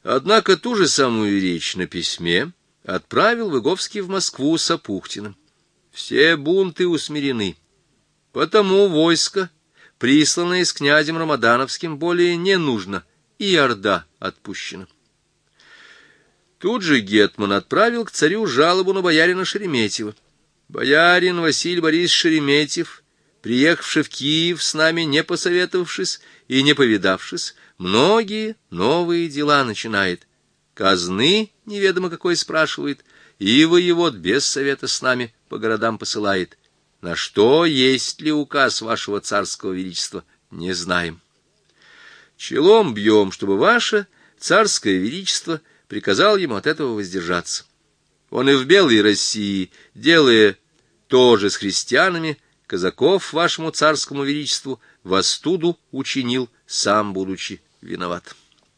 Однако ту же самую речь на письме отправил Выговский в Москву с Апухтиным. Все бунты усмирены, потому войско, присланное с князем Рамадановским, более не нужно, и орда отпущена. Тут же гетман отправил к царю жалобу на боярина Шереметьева. Боярин Василий Борисович Шереметьев, приехавший в Киев с нами, не посоветовавшись и не повидавшись, многие новые дела начинает. Казны неведомо какой спрашивает, и воевод без совета с нами по городам посылает. На что есть ли указ вашего царского величества, не знаем. Челом бьем, чтобы ваше царское величество приказал ему от этого воздержаться. Он и в Белой России, делая то же с христианами, казаков вашему царскому величеству в остуду учинил, сам будучи виноват.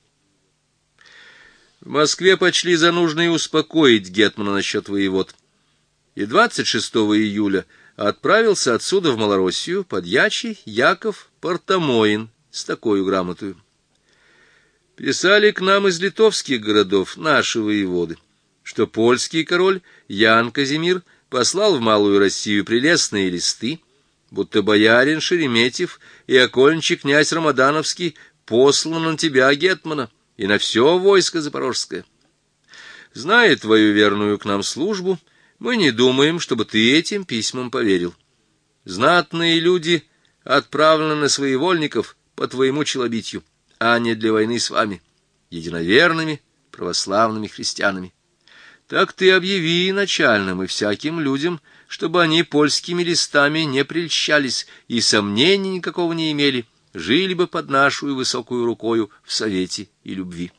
В Москве почли за нужное успокоить гетмана насчет воевод, и 26 июля отправился отсюда в Малороссию подьячий Яков Портомоин с такой грамотою. Писали к нам из литовских городов наши воеводы, что польский король Ян Казимир послал в Малую Россию прелестные листы, будто боярин Шереметьев и окольничий князь Рамадановский послан на тебя, гетмана, и на все войско запорожское. Зная твою верную к нам службу, мы не думаем, чтобы ты этим письмам поверил. Знатные люди отправлены на своевольников по твоему челобитию, а не для войны с вами, единоверными православными христианами. Так ты объяви начальным и всяким людям, чтобы они польскими листами не прельщались и сомнений никакого не имели, жили бы под нашу высокую рукою в совете и любви.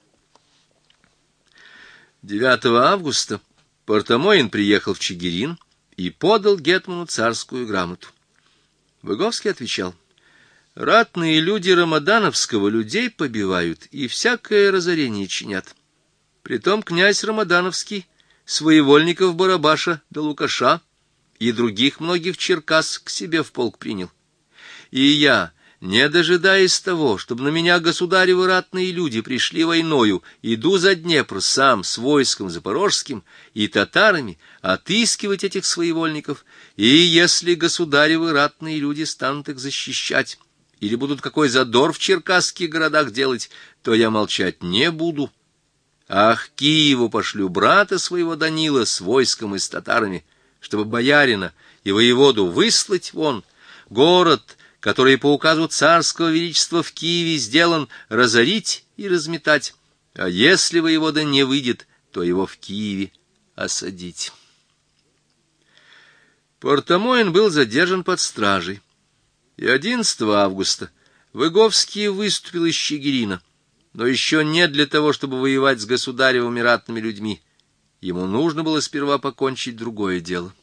9 августа Портомоин приехал в Чигирин и подал гетману царскую грамоту. Выговский отвечал: ратные люди Рамадановского людей побивают и всякое разорение чинят. Притом князь Рамадановский своевольников Барабаша да Лукаша и других многих черкас к себе в полк принял. И я, не дожидаясь того, чтобы на меня государевы ратные люди пришли войною, иду за Днепр сам с войском запорожским и татарами отыскивать этих своевольников, и если государевы ратные люди станут их защищать или будут какой задор в черкасских городах делать, то я молчать не буду. Ах, Киеву пошлю брата своего Данила с войском и с татарами, чтобы боярина и воеводу выслать вон, город, который по указу царского величества в Киеве сделан, разорить и разметать, а если воевода не выйдет, то его в Киеве осадить. Портомоин был задержан под стражей, и 11 августа Выговский выступил из Чигирина, но еще не для того, чтобы воевать с государевыми ратными людьми. Ему нужно было сперва покончить другое дело.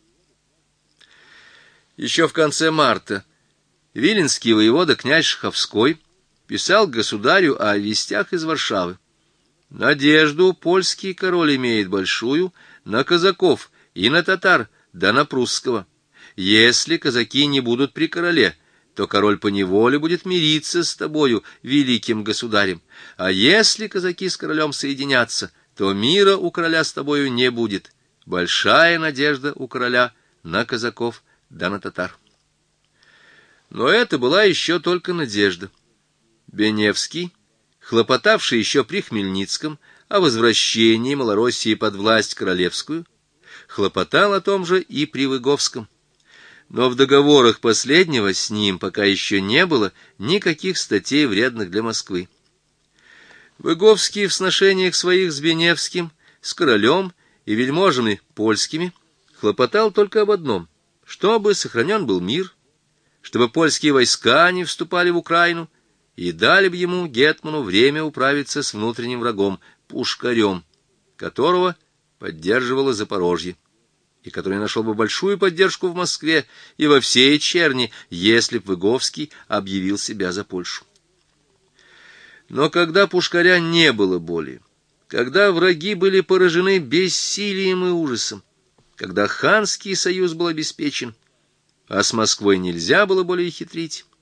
Еще в конце марта виленский воевода князь Шаховской писал государю о вестях из Варшавы. Надежду польский король имеет большую на казаков и на татар, да на прусского. Если казаки не будут при короле, то король поневоле будет мириться с тобою, великим государем. А если казаки с королем соединятся, то мира у короля с тобою не будет. Большая надежда у короля на казаков да на татар. Но это была еще только надежда. Беневский, хлопотавший еще при Хмельницком о возвращении Малороссии под власть королевскую, хлопотал о том же и при Выговском. Но в договорах последнего с ним пока еще не было никаких статей, вредных для Москвы. Выговский в сношениях своих с Беневским, с королем и вельможами польскими хлопотал только об одном: чтобы сохранен был мир, чтобы польские войска не вступали в Украину, и дали бы ему, гетману, время управиться с внутренним врагом, Пушкарем, которого поддерживало Запорожье, и который нашел бы большую поддержку в Москве и во всей Черни, если б Выговский объявил себя за Польшу. Но когда Пушкаря не было более, когда враги были поражены бессилием и ужасом, когда ханский союз был обеспечен, а с Москвой нельзя было более хитрить,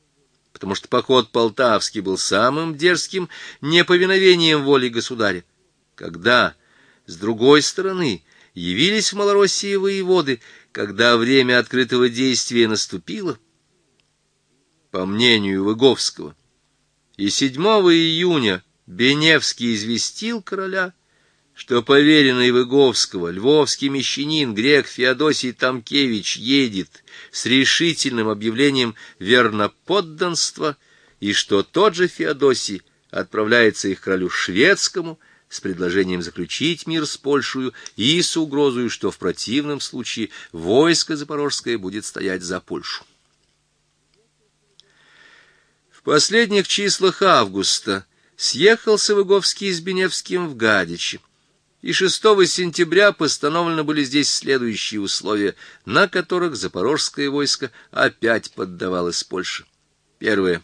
потому что поход полтавский был самым дерзким неповиновением воли государя. Когда, с другой стороны, явились в Малороссии воеводы, когда время открытого действия наступило, по мнению Выговского, и 7 июня Беневский известил короля, что поверенный Выговского, львовский мещанин, грек Феодосий Тамкевич едет с решительным объявлением верноподданства, и что тот же Феодосий отправляется их королю шведскому с предложением заключить мир с Польшей и с угрозой, что в противном случае войско запорожское будет стоять за Польшу. В последних числах августа съехался Выговский с Беневским в Гадичи, и 6 сентября постановлены были здесь следующие условия, на которых запорожское войско опять поддавалось Польше. Первое.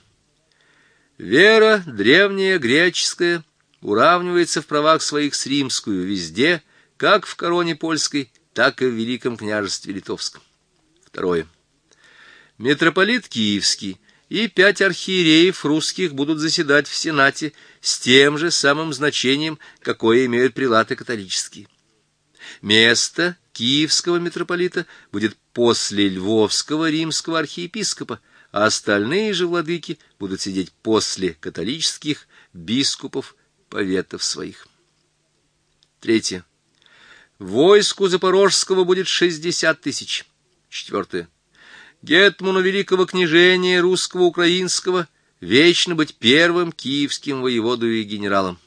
Вера древняя греческая уравнивается в правах своих с римскую везде, как в короне польской, так и в Великом княжестве Литовском. Второе. Митрополит Киевский и 5 архиереев русских будут заседать в Сенате с тем же самым значением, какое имеют прилаты католические. Место киевского митрополита будет после львовского римского архиепископа, а остальные же владыки будут сидеть после католических бискупов поветов своих. Третье. Войску запорожского будет 60 тысяч. Четвертое. Гетману великого княжения русско-украинского вечно быть первым киевским воеводою и генералом.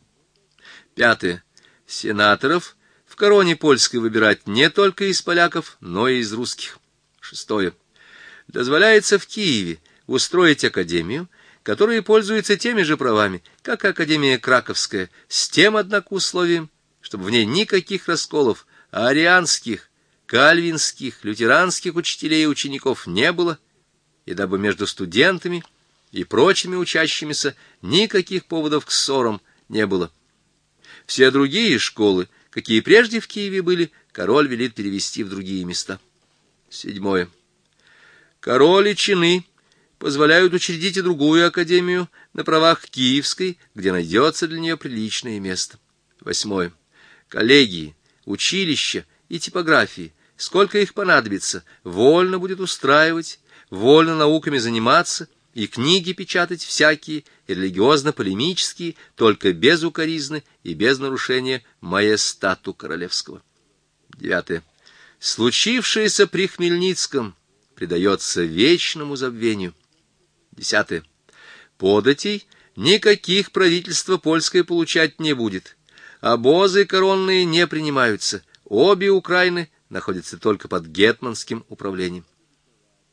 Пятое. Сенаторов в короне польской выбирать не только из поляков, но и из русских. Шестое. Дозволяется в Киеве устроить академию, которая пользуется теми же правами, как и Академия Краковская, с тем, однако, условием, чтобы в ней никаких расколов арианских, кальвинских, лютеранских учителей и учеников не было, и дабы между студентами и прочими учащимися никаких поводов к ссорам не было. Все другие школы, какие прежде в Киеве были, король велит перевести в другие места. Седьмое. Король и чины позволяют учредить и другую академию на правах киевской, где найдется для нее приличное место. Восьмое. Коллегии, училища и типографии, сколько их понадобится, вольно будет устраивать, вольно науками заниматься и книги печатать всякие, и религиозно-полемические, только без укоризны и без нарушения маестату королевского. Девятое. Случившееся при Хмельницком предается вечному забвению. Десятое. Податей никаких правительство польское получать не будет. Обозы коронные не принимаются. Обе Украины находятся только под гетманским управлением.